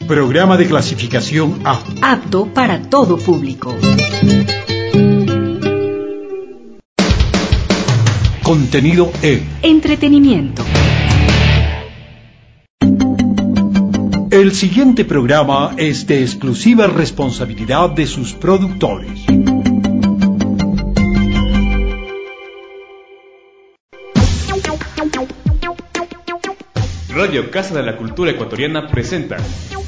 Programa de clasificación A. Apto para todo público. Contenido E. Entretenimiento. El siguiente programa es de exclusiva responsabilidad de sus productores. Radio Casa de la Cultura Ecuatoriana presenta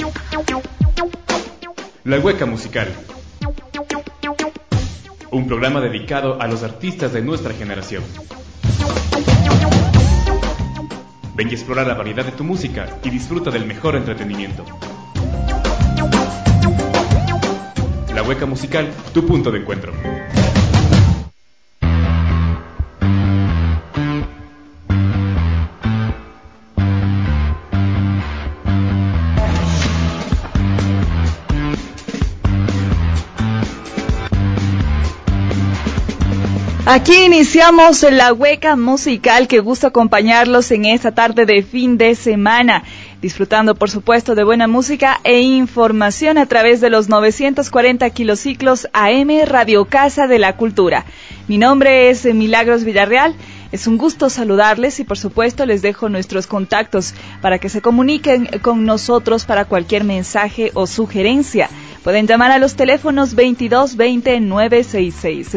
La Hueca Musical, un programa dedicado a los artistas de nuestra generación. Ven y explora la variedad de tu música y disfruta del mejor entretenimiento. La Hueca Musical, tu punto de encuentro. Aquí iniciamos La Hueca Musical, que gusta acompañarlos en esta tarde de fin de semana, disfrutando por supuesto de buena música e información a través de los 940 kilociclos AM Radio Casa de la Cultura. Mi nombre es Milagros Villarreal. Es un gusto saludarles y por supuesto les dejo nuestros contactos para que se comuniquen con nosotros para cualquier mensaje o sugerencia. Pueden llamar a los teléfonos 2220-966,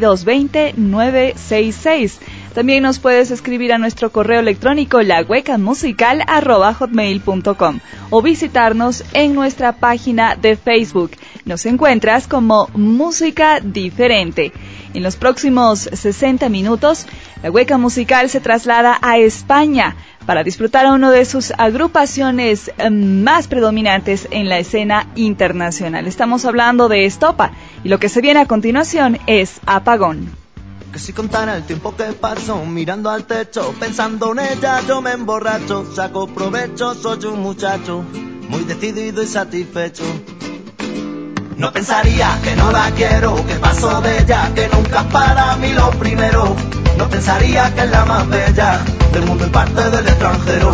2220-966. También nos puedes escribir a nuestro correo electrónico lahuecamusical@hotmail.com o visitarnos en nuestra página de Facebook. Nos encuentras como Música Diferente. En los próximos 60 minutos, La Hueca Musical se traslada a España para disfrutar a una de sus agrupaciones más predominantes en la escena internacional. Estamos hablando de Estopa y lo que se viene a continuación es Apagón. Que si contara el tiempo que paso mirando al techo, pensando en ella yo me emborracho, saco provecho, soy un muchacho muy decidido y satisfecho. No pensaría que no la quiero, que paso de ella, que nunca es para mí lo primero. No pensaría que es la más bella del mundo y parte del extranjero.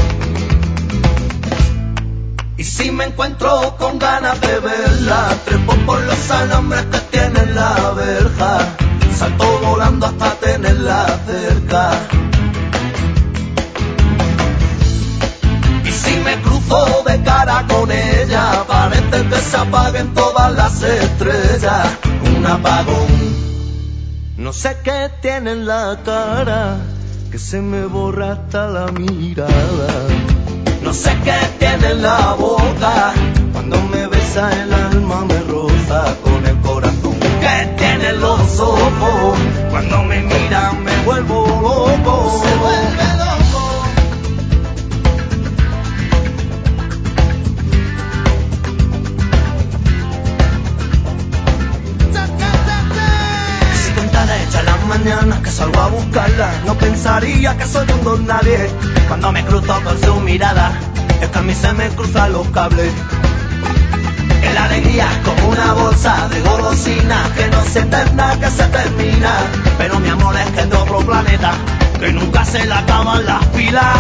Y si me encuentro con ganas de verla, trepo por los alambres que tiene la verja, salto volando hasta tenerla cerca. Y si me cruzo de cara con ella, parece que se apaguen todas las estrellas. Un apagón. No sé qué tiene en la cara, que se me borra hasta la mirada. No sé qué tiene en la boca, cuando me besa el alma me roza con el corazón. ¿Qué tiene en los ojos? Cuando me mira me vuelvo loco. Se vuelve loco. Si contara hecha las mañanas que salgo a buscarla, no pensaría que soy un don nadie. Cuando me cruzo con su mirada, es que a mí se me cruzan los cables. Que la alegría es como una bolsa de golosina, que no se eterna, que se termina. Pero mi amor es que es de otro planeta, que nunca se le acaban las pilas.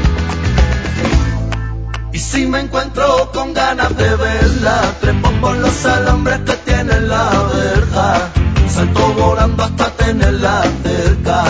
Y si me encuentro con ganas de verla, trepo por los alambres que tiene la verja, salto volando hasta tenerla cerca.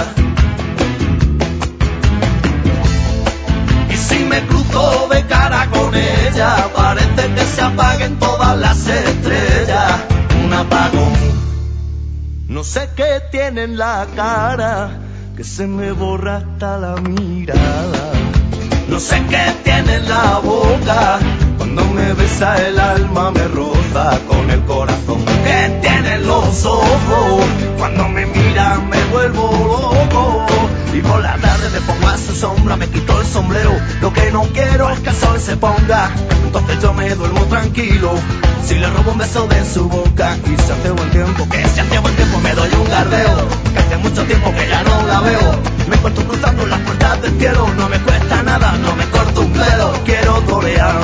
Y si me cruzo de cara con ella, parece que se apaguen todas las estrellas. Un apagón. No sé qué tiene en la cara, que se me borra hasta la mirada. No sé qué tiene en la boca, cuando me besa el alma me roza con el corazón. ¿Qué tiene en los ojos? Cuando me mira me vuelvo loco. Y por la tarde me pongo a su sombra, me quito el sombrero. Lo que no quiero es que el sol se ponga, entonces yo me duermo tranquilo. Si le robo un beso de su boca, y se hace buen tiempo, que si hace buen tiempo me doy un gardeo, que hace mucho tiempo que ya no la veo. Me encuentro cruzando las puertas del cielo, no me cuesta nada, no me corto un pelo, quiero torear.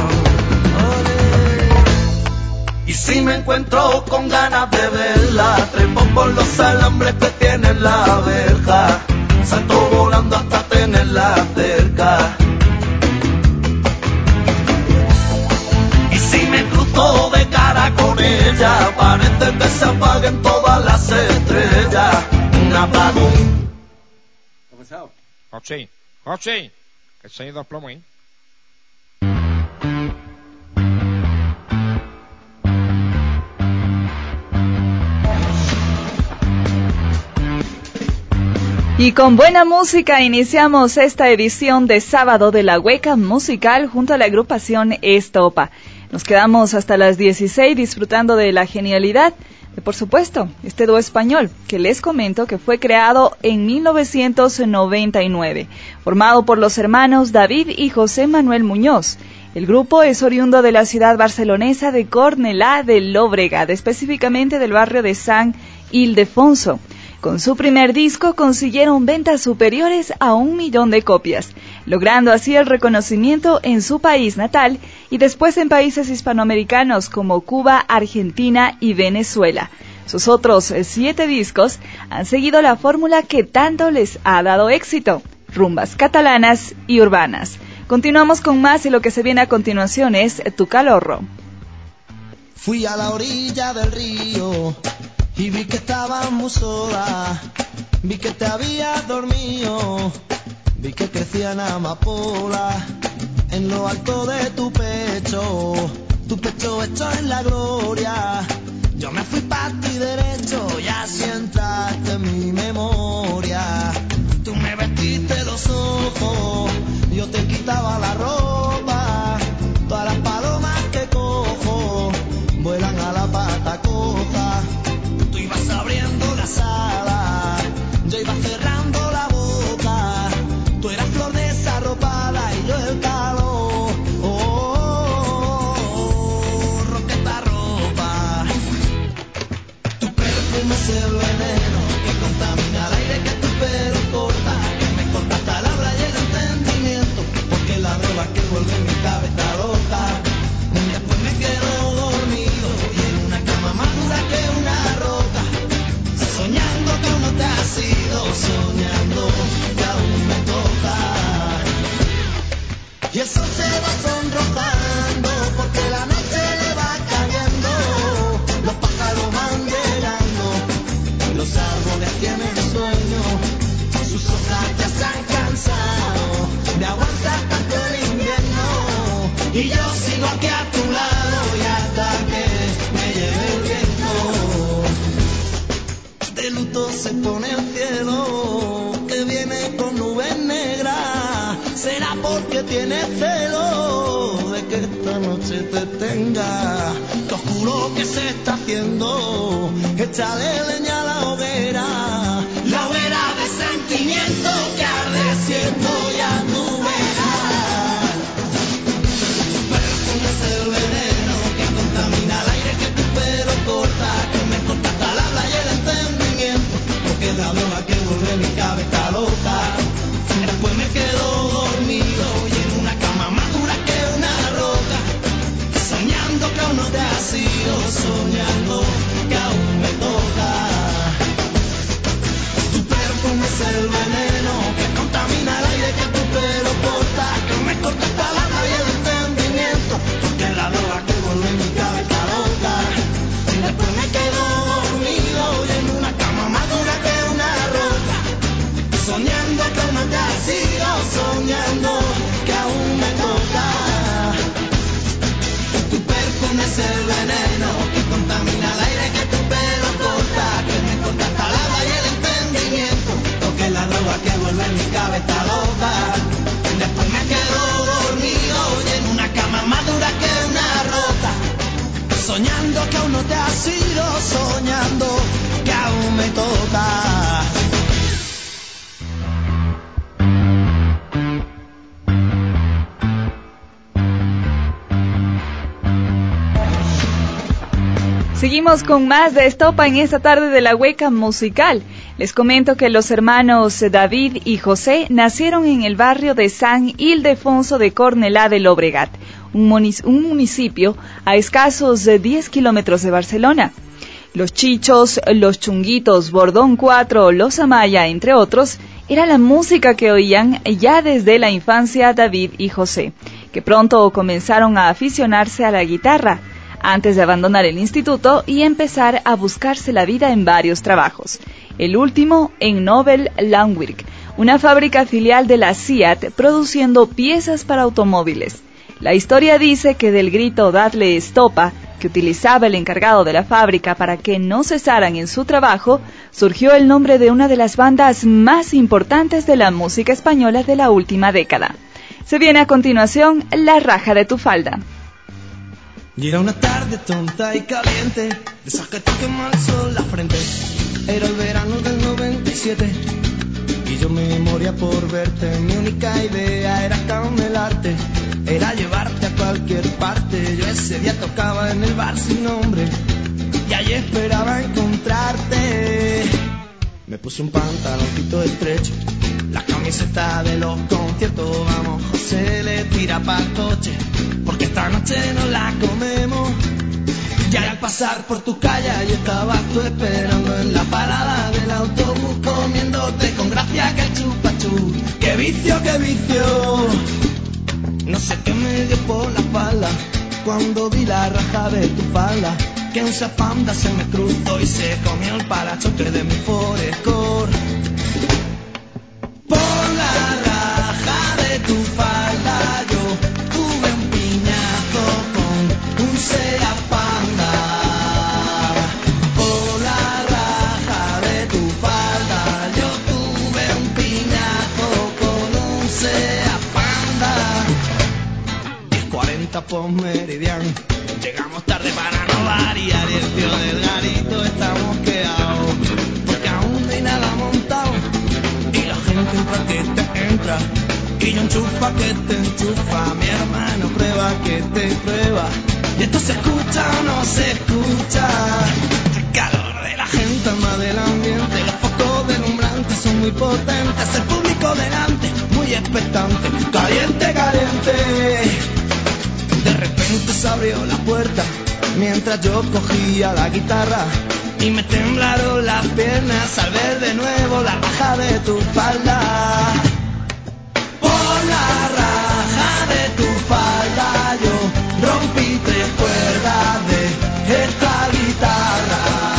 Y si me encuentro con ganas de verla, trepo por los alambres que tiene la verja, salto volando hasta tenerla cerca. estrella, parece que se apaguen todas las estrellas. Un apagón. ¿Qué ha pasado? José, que se ha ido a plomo, ¿eh? Y con buena música iniciamos esta edición de sábado de La Hueca Musical junto a la agrupación Estopa. Nos quedamos hasta las 16 disfrutando de la genialidad de, por supuesto, este dúo español que les comento que fue creado en 1999, formado por los hermanos David y José Manuel Muñoz. El grupo es oriundo de la ciudad barcelonesa de Cornellà de Llobregat, específicamente del barrio de San Ildefonso. Con su primer disco consiguieron ventas superiores a 1 millón de copias, logrando así el reconocimiento en su país natal y después en países hispanoamericanos como Cuba, Argentina y Venezuela. Sus otros 7 discos han seguido la fórmula que tanto les ha dado éxito, rumbas catalanas y urbanas. Continuamos con más y lo que se viene a continuación es Tu Calorro. Fui a la orilla del río y vi que estabas muy sola, vi que te habías dormido, vi que crecían amapolas en lo alto de tu pecho hecho en la gloria. Yo me fui pa' ti derecho y así entraste en mi memoria. Tú me vestiste los ojos, yo te quitaba la ropa, todas las palomas que cojo vuelan a la pata coja. Tú ibas abriendo las alas, yo iba cerrando la boca. Tú eras flor desarropada y yo el calor. Roqueta ropa. Tu perfume es el veneno que contamina el aire que tu pelo corta, que me corta hasta el habla y el entendimiento, porque la droga que vuelve mi cabeza loca. Después me quedo dormido y en una cama más dura que una roca, soñando que aún no te has ido, soñando que aún me toca. Y el sol se va sonrojando porque la noche le va cayendo, los pájaros van llegando, los árboles tienen sueño, sus hojas ya se han cansado de aguantar tanto el invierno, y yo sigo aquí a tu lado y hasta que me lleve el viento. De luto se pone el cielo, que viene con nubes negras. Será porque tienes celo de que esta noche te tenga. Lo oscuro que se está haciendo, échale leña a la hoguera de sentimiento que arde siendo ya tu verás. Tu perfume es el veneno que contamina el aire que tu pelo corta, que me corta hasta el habla y el entendimiento, porque es la droga que vuelve mi cabeza loca. Después me quedo dormido y en una cama más dura que una roca, soñando que aún no te has ido, soñando que aún me toca. Tu perfume es el veneno que contamina el aire que tu pelo corta, que me corta hasta el alma y el entendimiento, porque es la droga que vuelve mi cabeza loca. Y después me quedo dormido y en una cama más dura que una roca, soñando que aún no te has ido, soñando que aún me toca. Tu perfume es el veneno que contamina el aire que tu pelo corta, que me corta hasta el alma y el entendimiento, porque es la droga que vuelve mi cabeza loca. Después me quedo dormido y en una cama más dura que una roca, soñando que aún no te has ido, soñando que aún me toca. Seguimos con más de Estopa en esta tarde de La Hueca Musical. Les comento que los hermanos David y José nacieron en el barrio de San Ildefonso de Cornellà de Llobregat, un municipio a escasos 10 kilómetros de Barcelona. Los Chichos, los Chunguitos, Bordón 4, los Amaya, entre otros, era la música que oían ya desde la infancia David y José, que pronto comenzaron a aficionarse a la guitarra. antes de abandonar el instituto y empezar a buscarse la vida en varios trabajos. El último en Nobel Landwerk, una fábrica filial de la Seat produciendo piezas para automóviles. La historia dice que del grito "Dadle estopa", que utilizaba el encargado de la fábrica para que no cesaran en su trabajo, surgió el nombre de una de las bandas más importantes de la música española de la última década. Se viene a continuación La Raja de tu Falda. Y era una tarde tonta y caliente, de esas que te quema el sol la frente. Era el verano del 97 y yo me moría por verte. Mi única idea era camelarte, era llevarte a cualquier parte. Yo ese día tocaba en el bar sin nombre y allí esperaba encontrarte. Me puse un pantaloncito estrecho, la camiseta de los conciertos. Vamos, José, le tira pa'l coche, porque esta noche no la comemos. Ya al pasar por tu calle y estabas tú esperando en la parada del autobús, comiéndote con gracia que el chupachú. ¡Qué vicio, qué vicio! No sé qué me dio por la espalda cuando vi la raja de tu falda, que un zapanda se me cruzó y se comió el parachoque de mi Forescore. Por la raja de tu falda yo tuve un piñazo con un Seat Panda. Por la raja de tu falda yo tuve un piñazo con un Seat Panda. 10:40 por meridiano, llegamos tarde para no variar y el tío del garito está mosqueado porque aún no hay nada montado y la gente entra que te entra y yo enchufa que te enchufa. Mi hermano prueba que te prueba y esto se escucha o no se escucha. El calor de la gente más del ambiente, los focos deslumbrantes son muy potentes, el público delante muy expectante, caliente, caliente. De repente se abrió la puerta mientras yo cogía la guitarra y me temblaron las piernas al ver de nuevo la raja de tu falda. Por la raja de tu falda yo rompí 3 cuerdas de esta guitarra.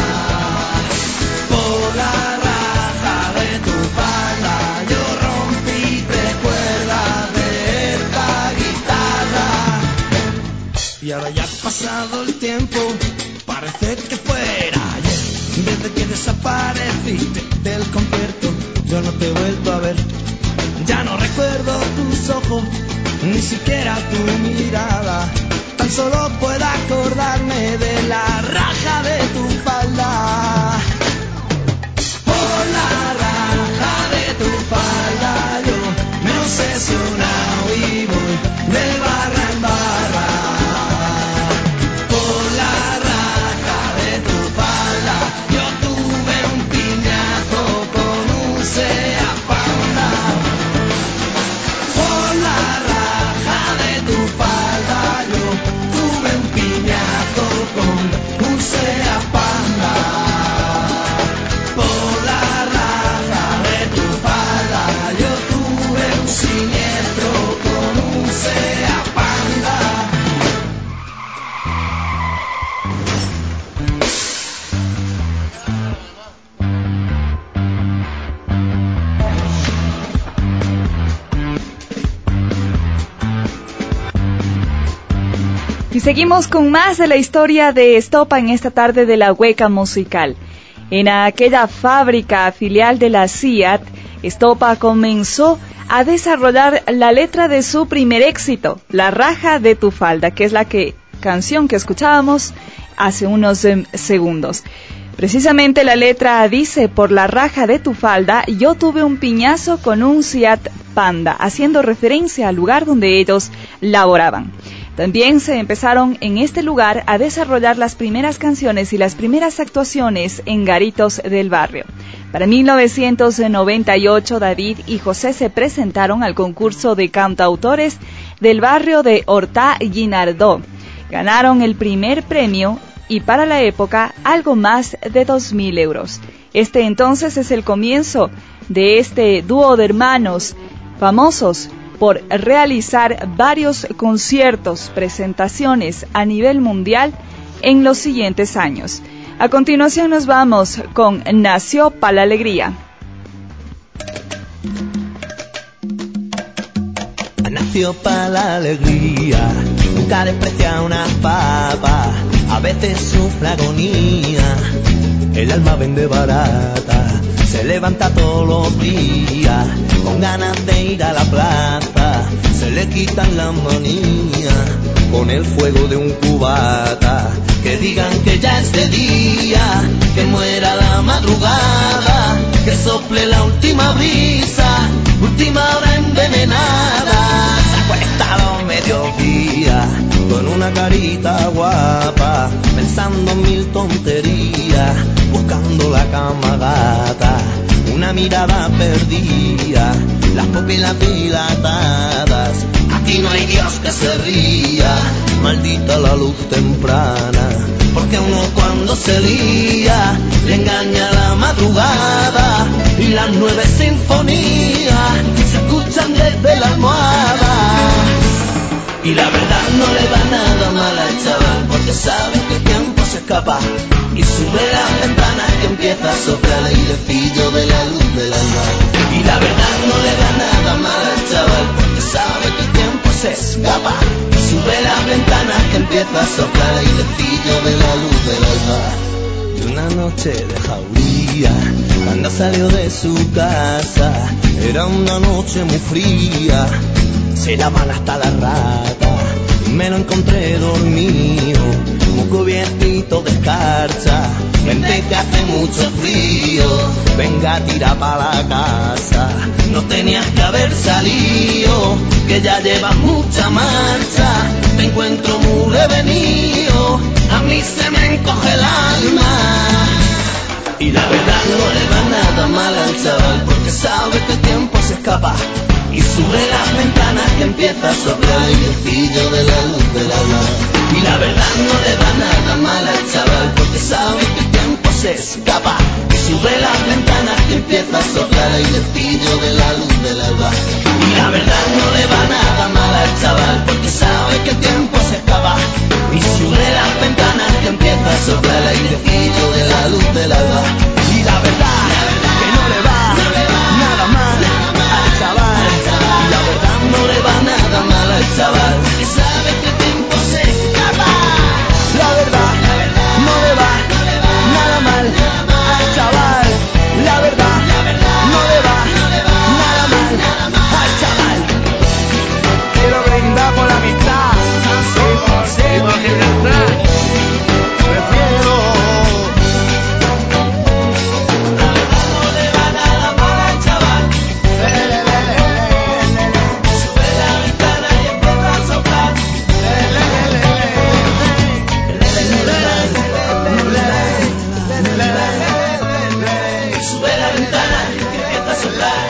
Por la raja de tu falda yo rompí 3 cuerdas de esta guitarra. Y ahora ya ha pasado el tiempo, parece que fuera ayer. Desde que desapareciste del concierto, yo no te he vuelto a ver. Ya no recuerdo tus ojos, ni siquiera tu mirada. Tan solo puedo acordarme de la raja de tu falda. Por la raja de tu falda yo me he obsesionado y voy de barra en barra. Y seguimos con más de la historia de Estopa en esta tarde de la Hueca Musical. En aquella fábrica filial de la Seat, Estopa comenzó a desarrollar la letra de su primer éxito, La Raja de tu Falda, que es la canción que escuchábamos hace unos segundos. Precisamente la letra dice: por la raja de tu falda yo tuve un piñazo con un Seat Panda, haciendo referencia al lugar donde ellos laboraban. También se empezaron en este lugar a desarrollar las primeras canciones y las primeras actuaciones en garitos del barrio. Para 1998, David y José se presentaron al concurso de cantautores del barrio de Horta Guinardó. Ganaron el primer premio y para la época algo más de 2.000 euros. Este entonces es el comienzo de este dúo de hermanos famosos por realizar varios conciertos, presentaciones a nivel mundial en los siguientes años. A continuación nos vamos con Nació pa' la Alegría. Nació pa' la alegría, nunca desprecia una papa, a veces sufre agonía, el alma vende barata, se levanta todos los días, con ganas de ir a la plaza, se le quitan las manías, con el fuego de un cubata, que digan que ya es de día, que muera la madrugada, que sople la última brisa, última hora envenenada, se acuesta a los mediodías, con una carita guapa, pensando mil tonterías, buscando la cama gata, una mirada perdida, las pupilas dilatadas, aquí no hay Dios que se ría, maldita la luz temprana, porque uno cuando se lía, le engaña la madrugada, y las 9 sinfonías se escuchan desde la almohada. Y la verdad no le va nada mal al chaval, porque sabe que el tiempo se escapa, y sube las ventanas que empieza a soplar el airecillo de la luz del alba. Y la verdad no le va nada mal al chaval, porque sabe que el tiempo se escapa, y sube las ventanas que empieza a soplar el airecillo de la luz del alba. Y una noche de jauría, cuando salió de su casa, era una noche muy fría, se daban hasta las ratas, y me lo encontré dormido, muy cubiertito de escarcha. Vente que hace mucho frío, venga tira pa' la casa, no tenías que haber salido, que ya llevas mucha marcha, te encuentro muy revenido, a mí se me encoge el alma. Y la verdad no le va nada mal al chaval, porque sabe que el tiempo se escapa, y sube las ventanas que empieza a soplar el airecillo de la luz del alba. Y la verdad no le va nada mal al chaval, porque sabe que el tiempo se escapa, y sube las ventanas que empieza a soplar el airecillo de la luz del alba. Y la verdad no le va nada mal al chaval, porque sabe que el tiempo se escapa, y sube las ventanas que empieza a soplar el airecillo de la luz del alba. Y la verdad que no le va nada mal al chaval, y la verdad no le va nada mal al chaval, que sabe que el tiempo se escapa. La verdad no le va nada mal al chaval, la verdad no le va nada mal al chaval. Quiero brindar por la amistad, sí, prefiero. La verdad no le va nada mal al chaval. Sube la ventana y empieza a soplar. Sube la ventana y empieza a soplar.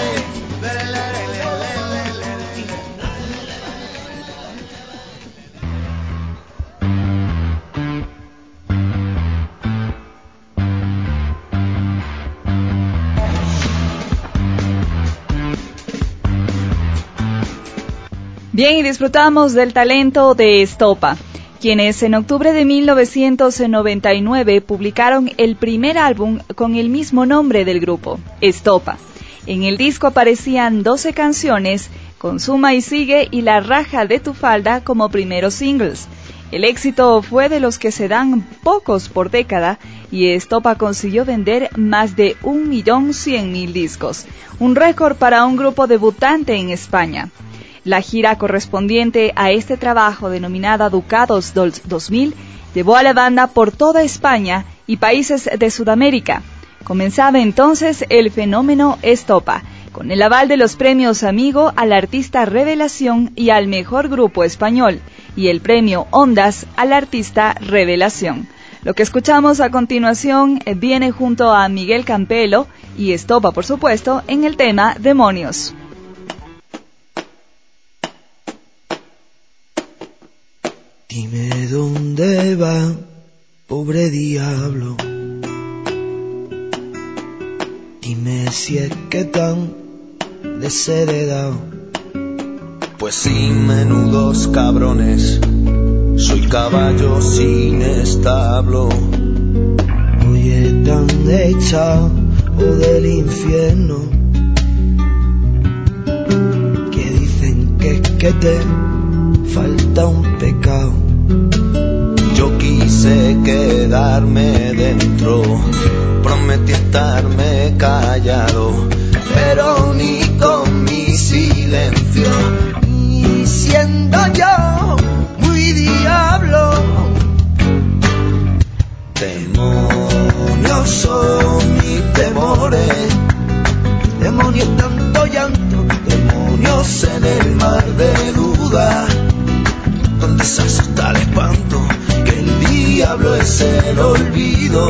Bien, y disfrutamos del talento de Estopa, quienes en octubre de 1999 publicaron el primer álbum con el mismo nombre del grupo, Estopa. En el disco aparecían 12 canciones, Consuma y Sigue y La Raja de tu Falda como primeros singles. El éxito fue de los que se dan pocos por década, y Estopa consiguió vender más de 1.100.000 discos, un récord para un grupo debutante en España. La gira correspondiente a este trabajo, denominada Ducados 2000, llevó a la banda por toda España y países de Sudamérica. Comenzaba entonces el fenómeno Estopa, con el aval de los premios Amigo al artista Revelación y al mejor grupo español, y el premio Ondas al artista Revelación. Lo que escuchamos a continuación viene junto a Miguel Campelo y Estopa, por supuesto, en el tema Demonios. Dime dónde va, pobre diablo. Dime si es que tan desheredado Pues sí, menudos cabrones, soy caballo sin establo. Hoy están echado del infierno, que dicen que es que te falta un pecado. Yo quise quedarme dentro, prometí estarme callado, pero ni con mi silencio, y siendo yo muy diablo, demonios son mis temores, demonios tanto llanto, demonios en el mar de duda, donde se asusta el espanto, que el diablo es el olvido.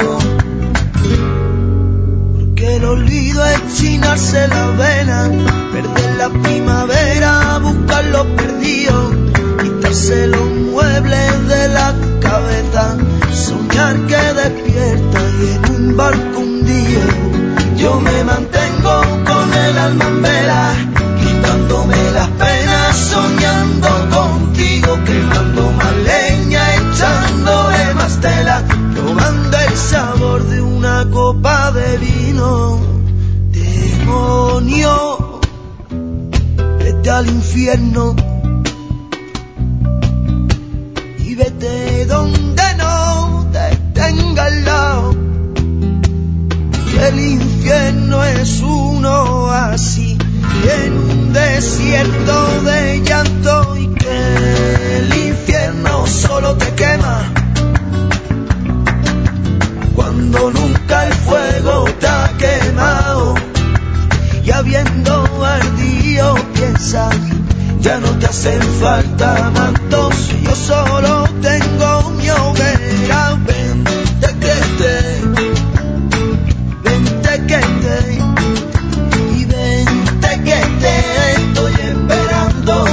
Porque el olvido es chinarse la vena, perder la primavera, buscar lo perdido, quitarse los muebles de la cabeza, soñar que despierta y en un barco hundido. Yo me mantengo con el alma en vela, quitándome las penas, soñando contigo, quemando más leña, echándole más tela, probando el sabor de una copa de vino. Demonio, vete al infierno y vete donde no te tenga al lado. Que el infierno es un oasis en un desierto de llanto, y que el infierno solo te quema cuando nunca el fuego te ha quemado. Y habiendo ardido piensas, ya no te hacen falta mantos, yo solo tengo mi hoguera. Vente que te, y vente que te estoy esperando.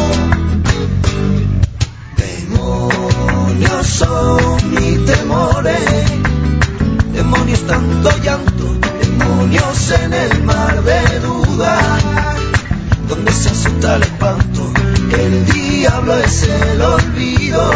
demonios son mis temores, demonios tanto llanto, demonios en el mar de duda, donde se asusta el espanto, que el diablo es el olvido.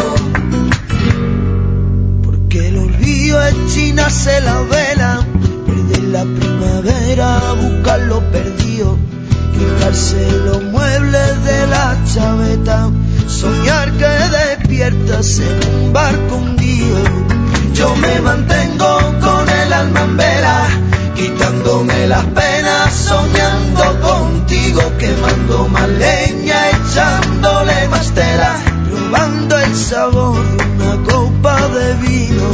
Porque el olvido es chinarse la vela, perder la primavera, buscar lo perdido, quitarse los muebles de la chaveta, soñar que despiertas en un barco hundido. Yo me mantengo con el alma en vela, quitándome las penas, soñando contigo, quemando más leña, echándole más tela, probando el sabor de una copa de vino.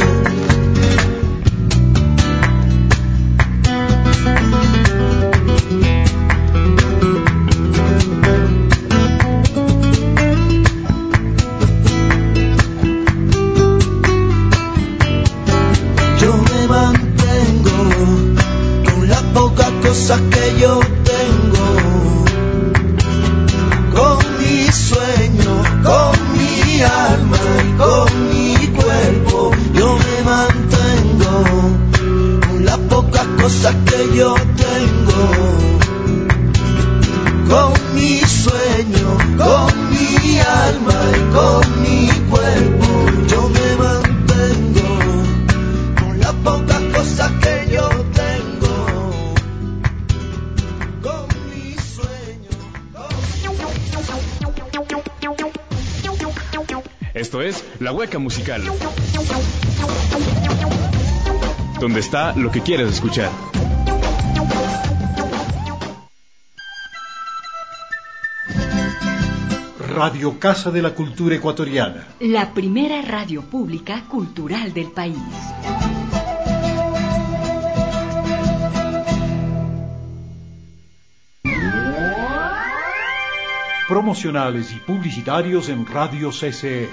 Cosas que yo tengo, con mi sueño, con mi alma y con mi cuerpo, yo me mantengo con las pocas cosas que yo tengo, con mi sueño, con mi alma y con mi cuerpo, yo me mantengo con las pocas cosas que yo tengo. Esto es La Hueca Musical, donde está lo que quieres escuchar. Radio Casa de la Cultura Ecuatoriana. La primera radio pública cultural del país. Promocionales y publicitarios en Radio CCE.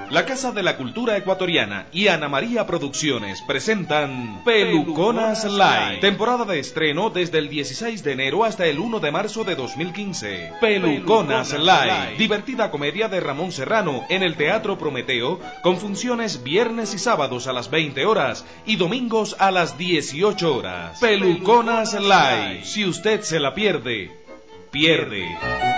La Casa de la Cultura Ecuatoriana y Ana María Producciones presentan Peluconas Live. Temporada de estreno desde el 16 de enero hasta el 1 de marzo de 2015. Peluconas Live. Divertida comedia de Ramón Serrano en el Teatro Prometeo, con funciones viernes y sábados a las 20 horas y domingos a las 18 horas. Peluconas Live. Si usted se la pierde, pierde.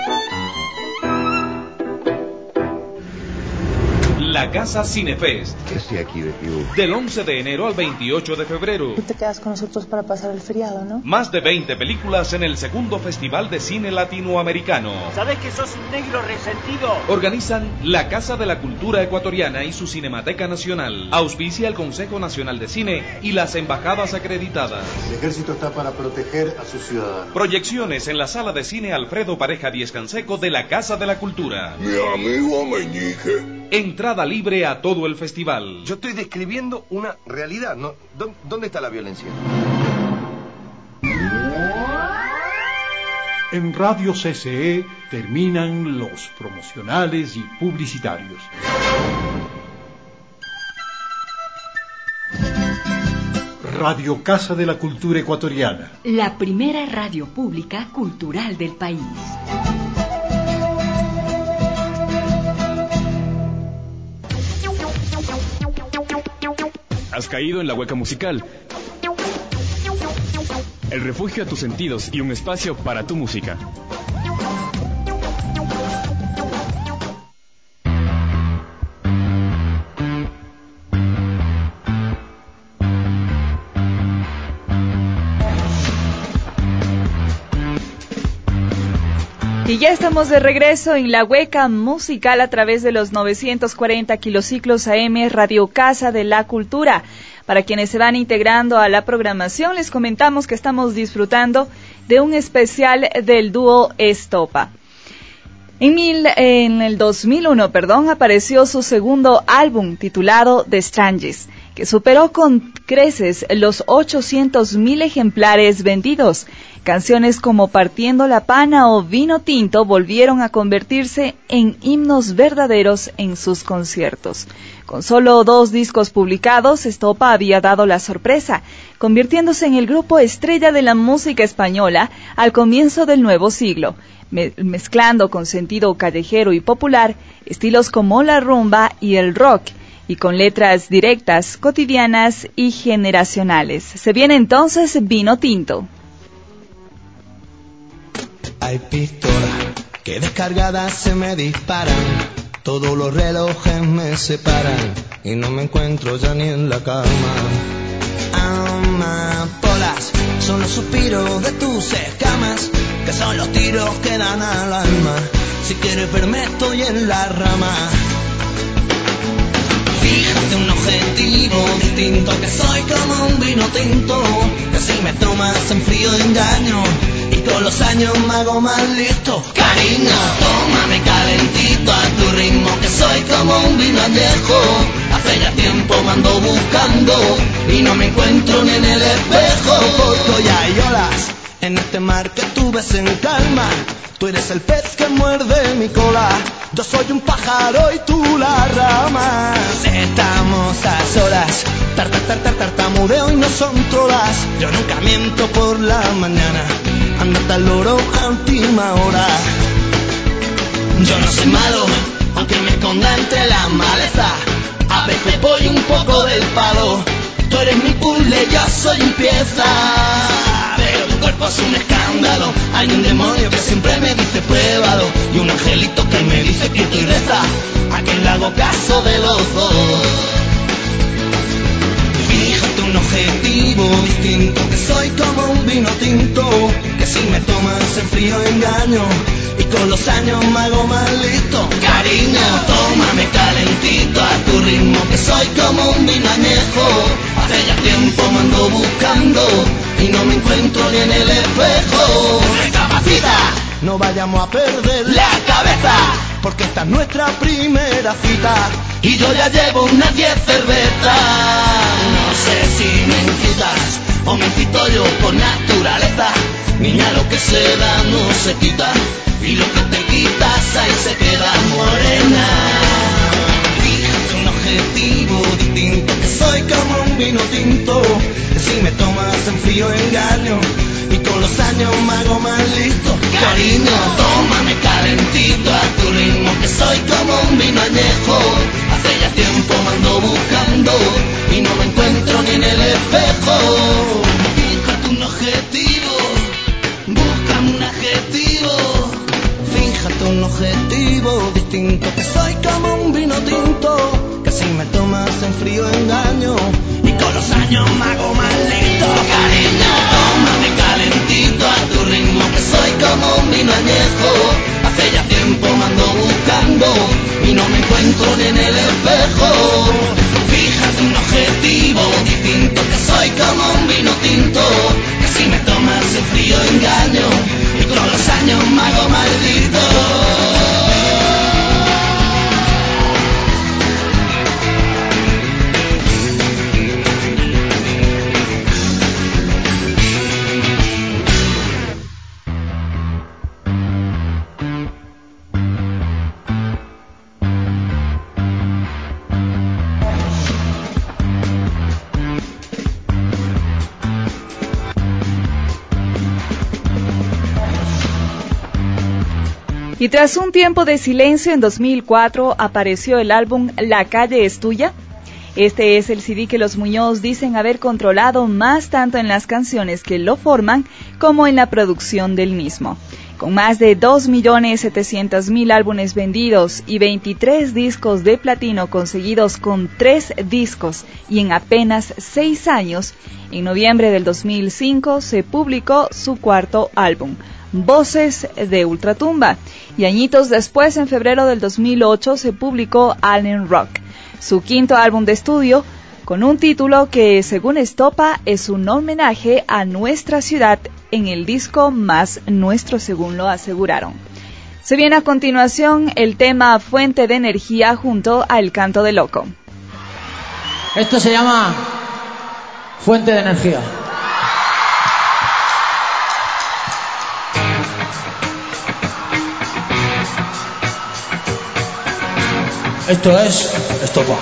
La Casa Cinefest. ¿Qué estoy aquí de tío? Del 11 de enero al 28 de febrero. Tú te quedas con nosotros para pasar el feriado, ¿no? Más de 20 películas en el segundo Festival de Cine Latinoamericano. ¿Sabes que sos un negro resentido? Organizan la Casa de la Cultura Ecuatoriana y su Cinemateca Nacional. Auspicia el Consejo Nacional de Cine y las embajadas acreditadas. El ejército está para proteger a sus ciudadanos. Proyecciones en la Sala de Cine Alfredo Pareja Díez Canseco de la Casa de la Cultura. Mi amigo Meñique. Entrada libre a todo el festival. Yo estoy describiendo una realidad, ¿no? ¿Dónde está la violencia? En Radio CCE terminan los promocionales y publicitarios. Radio Casa de la Cultura Ecuatoriana. La primera radio pública cultural del país. Has caído en la hueca musical. El refugio a tus sentidos y un espacio para tu música. Y ya estamos de regreso en la hueca musical a través de los 940 kilociclos AM Radio Casa de la Cultura. Para quienes se van integrando a la programación, les comentamos que estamos disfrutando de un especial del dúo Estopa. En el 2001, apareció su segundo álbum titulado The Strangers, que superó con creces los 800,000 ejemplares vendidos. Canciones como Partiendo la Pana o Vino Tinto volvieron a convertirse en himnos verdaderos en sus conciertos. Con solo 2 discos publicados, Estopa había dado la sorpresa, convirtiéndose en el grupo estrella de la música española al comienzo del nuevo siglo, mezclando con sentido callejero y popular estilos como la rumba y el rock, y con letras directas, cotidianas y generacionales. Se viene entonces Vino Tinto. Hay pistolas que descargadas se me disparan, todos los relojes me separan y no me encuentro ya ni en la cama. Amapolas son los suspiros de tus escamas, que son los tiros que dan al alma. Si quieres verme estoy en la rama. Fíjate un objetivo distinto, que soy como un vino tinto, que si me tomas en frío engaño y con los años me hago más listo. Cariño, tómame calentito a tu ritmo, que soy como un vino añejo. Hace ya tiempo me ando buscando y no me encuentro ni en el espejo. Porque hoy hay olas en este mar que tú ves en calma. Tú eres el pez que muerde mi cola, yo soy un pájaro y tú la rama. Estamos a solas, tartamudeo y no son trolas. Yo nunca miento por la mañana, andate al loro a última hora. Yo no soy malo, aunque me esconda entre la maleza. A veces voy un poco del palo. Tú eres mi puzzle, yo soy un pieza. Pero tu cuerpo es un escándalo. Hay un demonio que siempre me dice pruébalo, y un angelito que me dice que tú reza. A quien le hago caso de los dos. Fíjate un objetivo distinto, que soy como un vino tinto, que si me tomas en frío engaño y con los años me hago más listo. Cariño, tómame calentito a tu ritmo, que soy como un vino añejo. Hace ya tiempo me ando buscando y no me encuentro ni en el espejo. Recapacita, no vayamos a perder la cabeza, porque esta es nuestra primera cita y yo ya llevo unas 10 cervezas. No sé si me incitas o me incito yo por naturaleza. Niña, lo que se da no se quita, y lo que te quitas ahí se queda morena. Fíjate soy como un vino tinto, que si me tomas en frío engaño, y con los años me hago más listo. Cariño, tómame calentito a tu ritmo, que soy como un vino añejo. Hace ya tiempo me ando buscando y no me encuentro ni en el espejo. Fíjate un objetivo, búscame un adjetivo. Fíjate un objetivo distinto, que soy como un vino tinto, que si me tomas en frío engaño, y con los años me hago más listo. Cariño, tómame calentito a tu ritmo, que soy como un vino añejo. Hace ya tiempo me ando buscando y no me encuentro ni en el espejo. Fíjate un objetivo distinto, que soy como un vino tinto, que si me tomas en frío engaño, y con los años me hago maldito. Y tras un tiempo de silencio, en 2004 apareció el álbum La Calle es Tuya. Este es el CD que los Muñoz dicen haber controlado más tanto en las canciones que lo forman como en la producción del mismo. Con más de 2.700.000 álbumes vendidos y 23 discos de platino conseguidos con 3 discos y en apenas 6 años, en noviembre del 2005 se publicó su cuarto álbum, Voces de Ultratumba, y añitos después, en febrero del 2008, se publicó Alien Rock, su quinto álbum de estudio, con un título que, según Estopa, es un homenaje a nuestra ciudad en el disco más nuestro, según lo aseguraron. Se viene a continuación el tema Fuente de Energía junto a El Canto de Loco. Esto se llama Fuente de Energía. Esto es Estopa.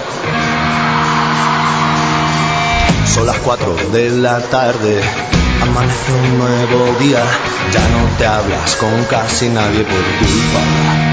Son las 4 de la tarde, amanece un nuevo día, ya no te hablas con casi nadie por culpa.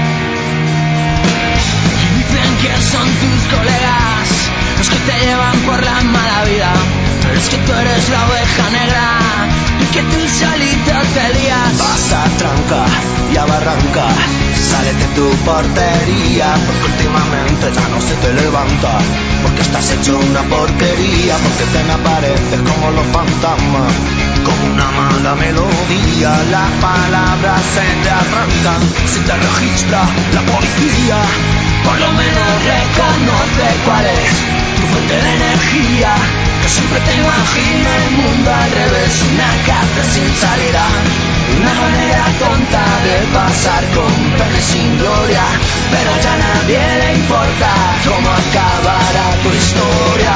Y dicen que son tus colegas los que te llevan por la mala vida, pero es que tú eres la oveja negra y que tú solito te lías. Vas a tranca y a barranca, sales de tu portería, porque últimamente ya no se te levanta, porque estás hecho una porquería, porque te me apareces como los fantasmas, como una mala melodía. Las palabras se te arrancan, si te registra la policía, por lo menos reconoce cuál es tu fuente de energía, que siempre te imagina el mundo al revés, una cárcel sin salida, una manera tonta de pasar con pena y sin gloria, pero ya a nadie le importa cómo acabará tu historia.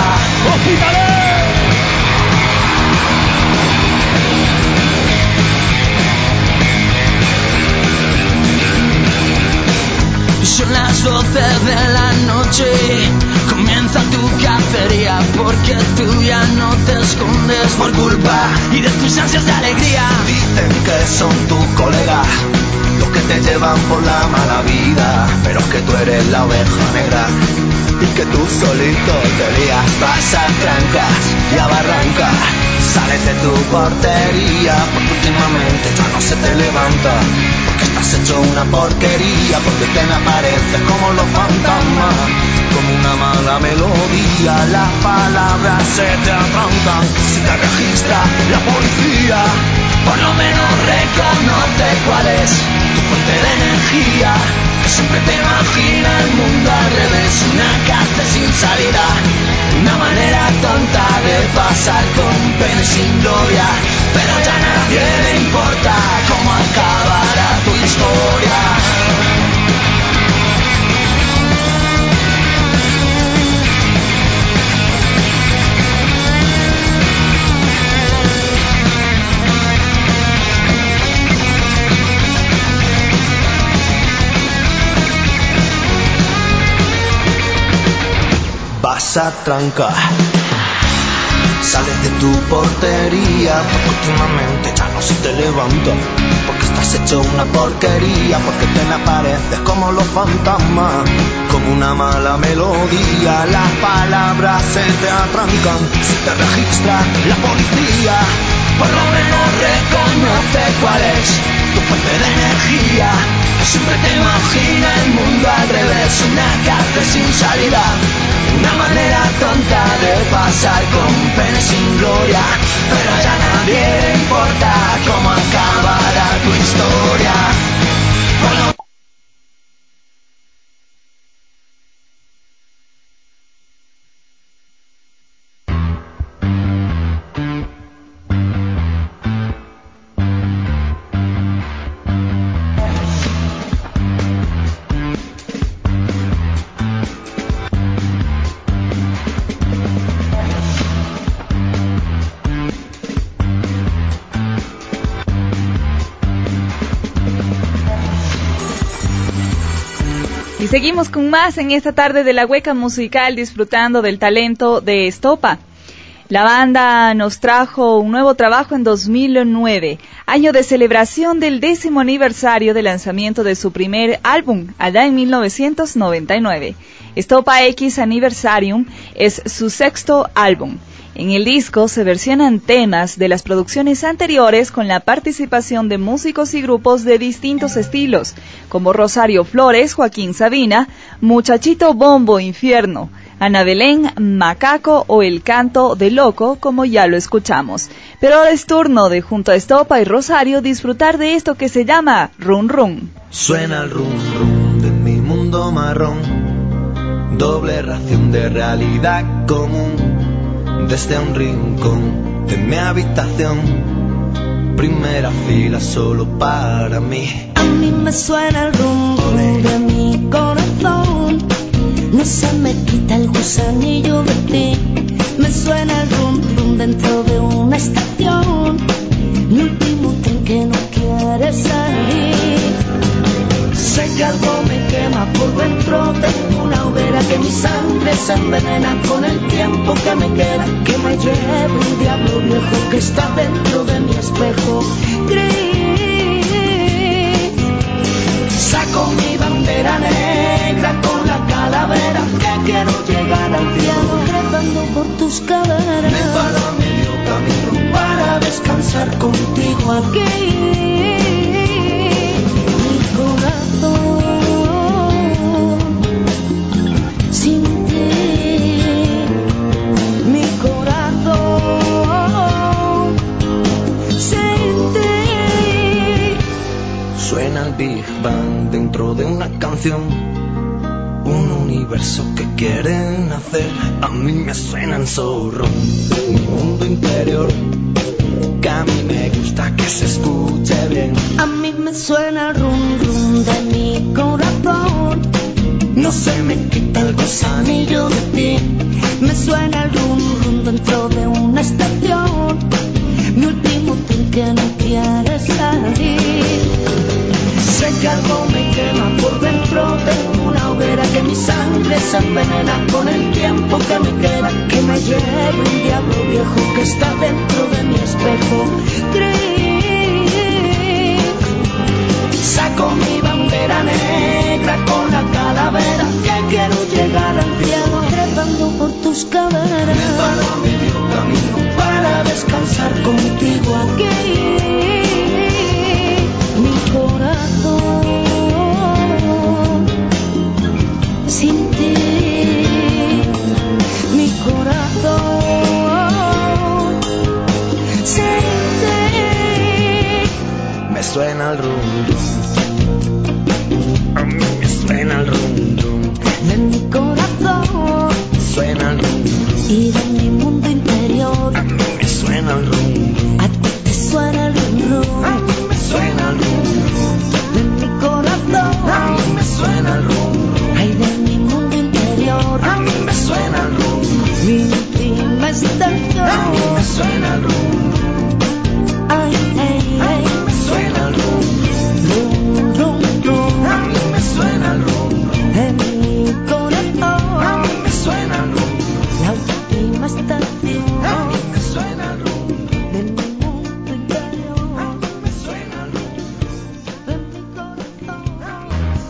Son las 12 de la noche, comienza tu cacería, porque tú ya no te escondes por culpa y de tus ansias de alegría. Dicen que son tus colegas los que te llevan por la mala vida, pero es que tú eres la oveja negra y que tú solito te lías. Vas a trancas y a barrancas, sales de tu portería, porque últimamente ya no se te levanta, porque estás hecho una porquería, porque te me apareces como los fantasmas, como una mala melodía. Las palabras se te arrancan, si te registra la policía, por lo menos reconoce cuál es tu fuente de energía, que siempre te imagina el mundo al revés, una cárcel sin salida, una manera tonta de pasar con pena y sin gloria, pero ya a nadie le importa cómo acabará tu historia. Vas a trancar Sales de tu portería porque últimamente ya no se te levanta, porque estás hecho una porquería, porque te me apareces como los fantasmas, como una mala melodía. Las palabras se te atrancan si te registra la policía. Por lo menos reconoce cuál es tu fuente de energía, que siempre te imagina el mundo al revés, una cárcel sin salida, una manera tonta de pasar con pena y sin gloria, pero ya a nadie le importa cómo acabará tu historia. Bueno, Y seguimos con más en esta tarde de la Hueca Musical, disfrutando del talento de Estopa. La banda nos trajo un nuevo trabajo en 2009, año de celebración del 10º aniversario de lanzamiento de su primer álbum, allá en 1999. Estopa X Anniversarium es su 6º álbum. En el disco se versionan temas de las producciones anteriores con la participación de músicos y grupos de distintos estilos, como Rosario Flores, Joaquín Sabina, Muchachito Bombo Infierno, Ana Belén, Macaco o El Canto de Loco, como ya lo escuchamos. Pero ahora es turno de, junto a Estopa y Rosario, disfrutar de esto que se llama Run Run. Suena el rum rum de mi mundo marrón, doble ración de realidad común. Desde un rincón de mi habitación, primera fila solo para mí. A mí me suena el rum rum de mi corazón, no se me quita el gusanillo de ti. Me suena el rum rum dentro de una estación, mi último tren que no quiere salir. Sé que algo me quema por dentro, tengo una hoguera que mi sangre se envenena con el tiempo que me queda, que me lleve un diablo viejo que está dentro de mi espejo gris. Saco mi bandera negra con la calavera, que quiero llegar al cielo trepando por tus caderas. Me paro a medio camino para descansar contigo aquí. Sin ti, mi corazón, sin ti. Suena el Big Bang dentro de una canción, un universo que quieren hacer. A mí me suenan zorro, mi mundo interior, que a mí me gusta que se escuche bien. A mí me suena el rum rum de mi corazón, no se me quita el gusanillo de ti. Me suena el rum rum dentro de una estación, mi último tren que no quiere salir. Sé que algo me quema por dentro, tengo una hoguera que mi sangre se envenena con el tiempo que me queda, que me lleve un diablo viejo que está dentro de mi espejo gris. Saco mi bandera negra con la calavera, que quiero llegar al cielo trepando por tus caderas. Me paro a medio camino para descansar contigo aquí. Mi corazón, sin ti, mi corazón, sin ti.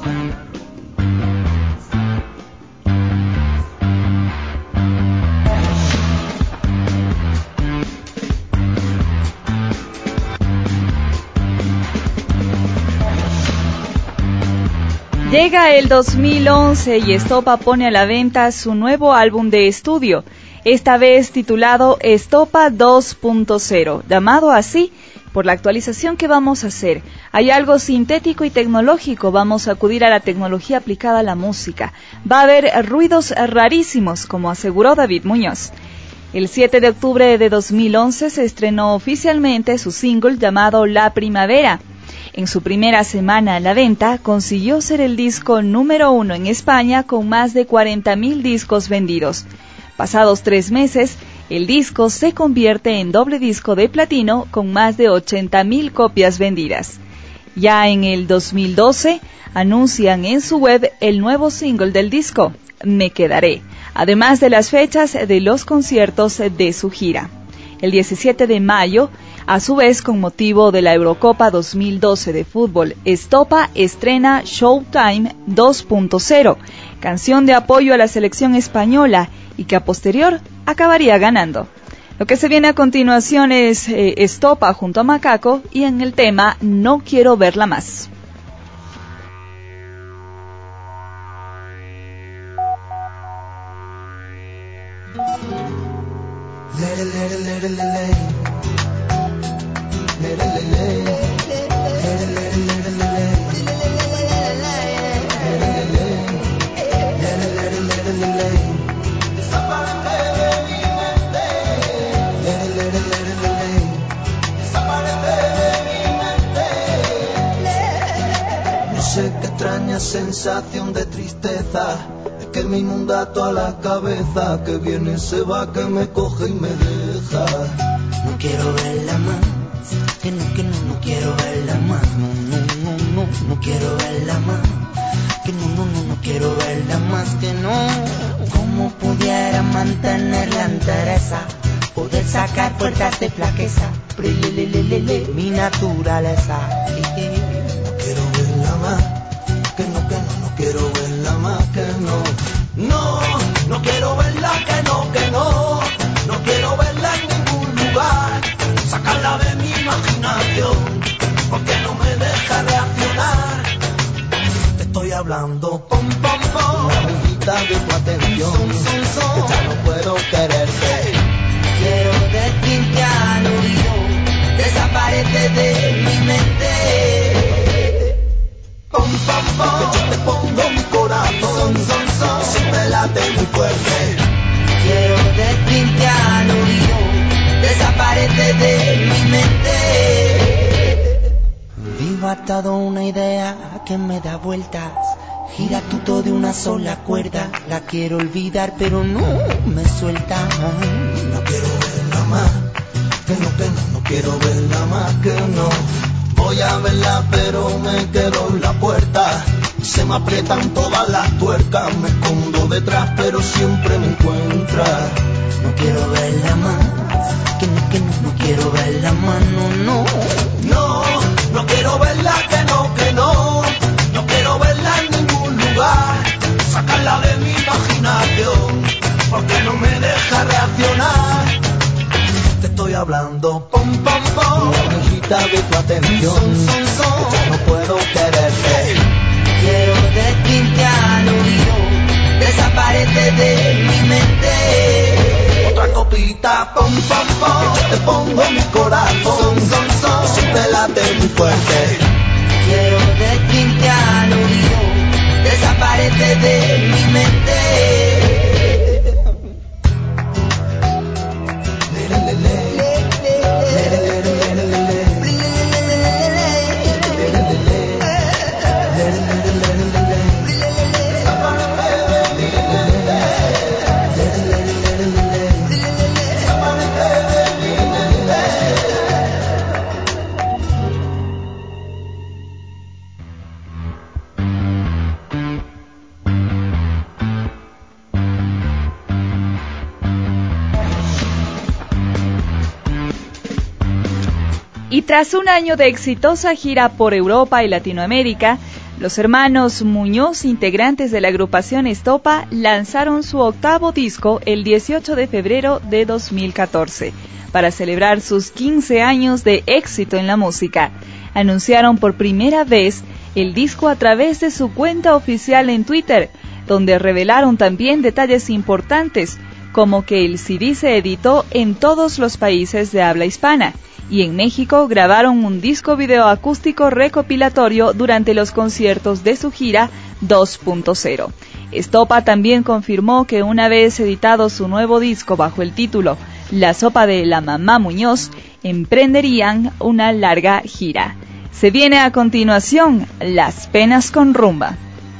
Llega el 2011 y Estopa pone a la venta su nuevo álbum de estudio, esta vez titulado Estopa 2.0, llamado así por la actualización que vamos a hacer. Hay algo sintético y tecnológico, vamos a acudir a la tecnología aplicada a la música. Va a haber ruidos rarísimos, como aseguró David Muñoz. El 7 de octubre de 2011 se estrenó oficialmente su single llamado La Primavera. En su primera semana a la venta, consiguió ser el disco número 1 en España con más de 40,000 discos vendidos. Pasados 3 meses, el disco se convierte en doble disco de platino con más de 80,000 copias vendidas. Ya en el 2012, anuncian en su web el nuevo single del disco, Me Quedaré, además de las fechas de los conciertos de su gira. El 17 de mayo, a su vez, con motivo de la Eurocopa 2012 de fútbol, Estopa estrena Showtime 2.0, canción de apoyo a la selección española y que a posterior acabaría ganando. Lo que se viene a continuación es Estopa junto a Macaco y en el tema No Quiero Verla Más. No sé qué extraña sensación de tristeza es que me inunda toda la cabeza, que viene y se va, que me coge y me deja. No quiero verla más, que no quiero verla más, no quiero verla más, que no quiero verla más, que no. ¿Cómo pudiera mantener la entereza, poder sacar fuerzas de flaqueza, mi naturaleza? No quiero verla más, que no quiero verla más, que no quiero verla, que no quiero verla en ningún lugar, sacarla de mi imaginación, porque no me deja reaccionar. Te estoy hablando, pom, pom, pom, una amiguita de tu atención, que ya no puedo quererte. Quiero decirte al oído, desaparece de mi mente. Pom, pom, pom, que yo te pongo mi corazón, siempre late muy fuerte. Quiero decirte al oído, desaparece de mi mente. Vivo atado a una idea que me da vueltas, gira todo de una sola cuerda. La quiero olvidar pero no me suelta. No quiero verla más, que no quiero verla más, que no. Voy a verla pero me quedo en la puerta, se me aprietan todas las tuercas, me escondo detrás pero siempre me encuentra. No quiero verla más, que no quiero verla más, no quiero verla, que no quiero verla en ningún lugar, sacarla de mi imaginación, porque no me deja reaccionar. Te estoy hablando, pom, pom, pom, una amiguita de tu atención, que ya no puedo quererte. Quiero decirte al oído, desaparece de mi mente. Otra copita, pom, pom, pom, yo te pongo mi corazón, siempre late muy fuerte. Quiero decirte al oído, desaparece de mi mente. Y tras un año de exitosa gira por Europa y Latinoamérica, Los hermanos Muñoz, integrantes de la agrupación Estopa, lanzaron su 8º disco el 18 de febrero de 2014 para celebrar sus 15 años de éxito en la música. Anunciaron por primera vez el disco a través de su cuenta oficial en Twitter, donde revelaron también detalles importantes, como que el CD se editó en todos los países de habla hispana, y en México grabaron un disco video acústico recopilatorio durante los conciertos de su gira 2.0. Estopa también confirmó que una vez editado su nuevo disco bajo el título La Sopa de la Mamá Muñoz, emprenderían una larga gira. Se viene a continuación Las Penas con Rumba.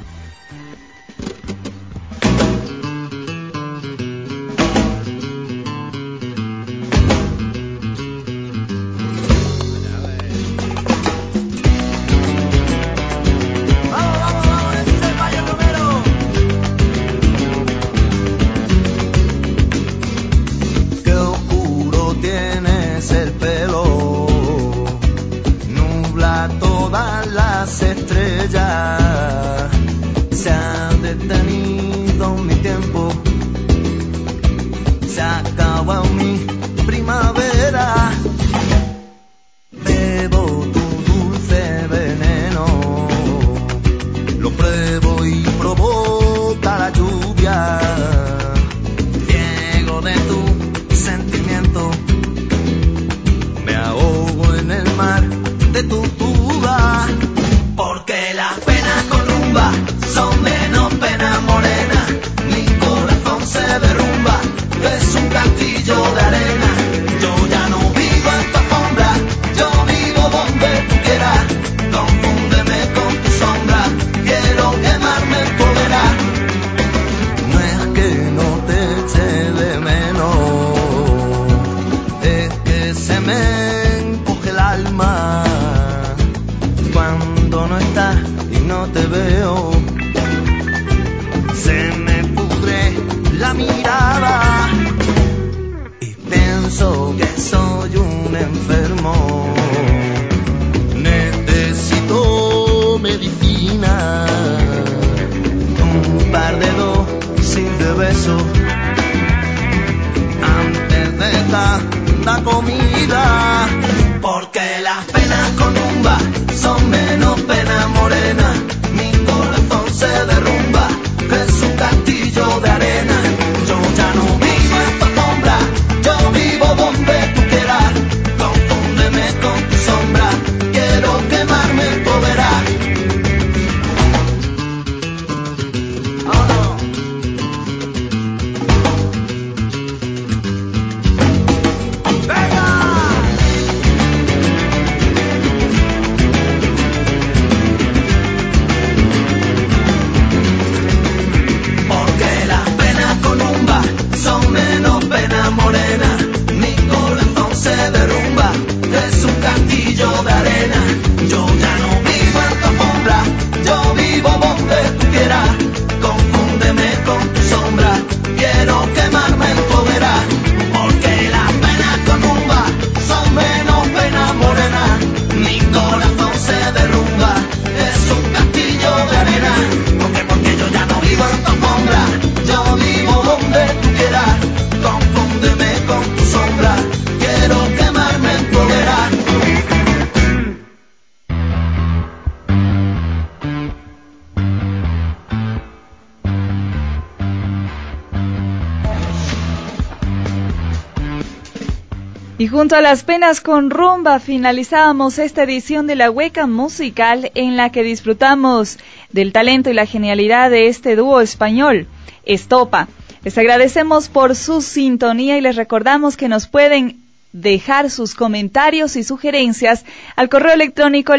Y junto a Las Penas con Rumba finalizábamos esta edición de La Hueca Musical, en la que disfrutamos del talento y la genialidad de este dúo español, Estopa. Les agradecemos por su sintonía y les recordamos que nos pueden dejar sus comentarios y sugerencias al correo electrónico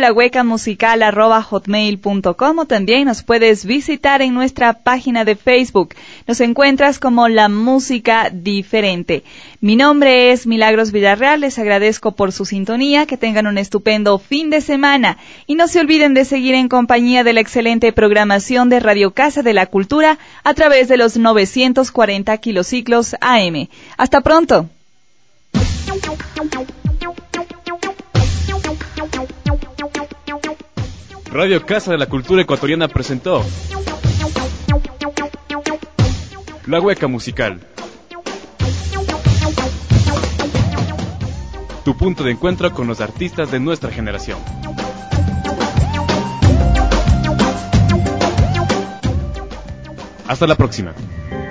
lahuecamusical@hotmail.com, o también nos puedes visitar en nuestra página de Facebook. Nos encuentras como La Música Diferente. Mi nombre es Milagros Villarreal, les agradezco por su sintonía, que tengan un estupendo fin de semana y no se olviden de seguir en compañía de la excelente programación de Radio Casa de la Cultura a través de los 940 kilociclos AM. Hasta pronto. Radio Casa de la Cultura Ecuatoriana presentó La Hueca Musical. Tu punto de encuentro con los artistas de nuestra generación. Hasta la próxima.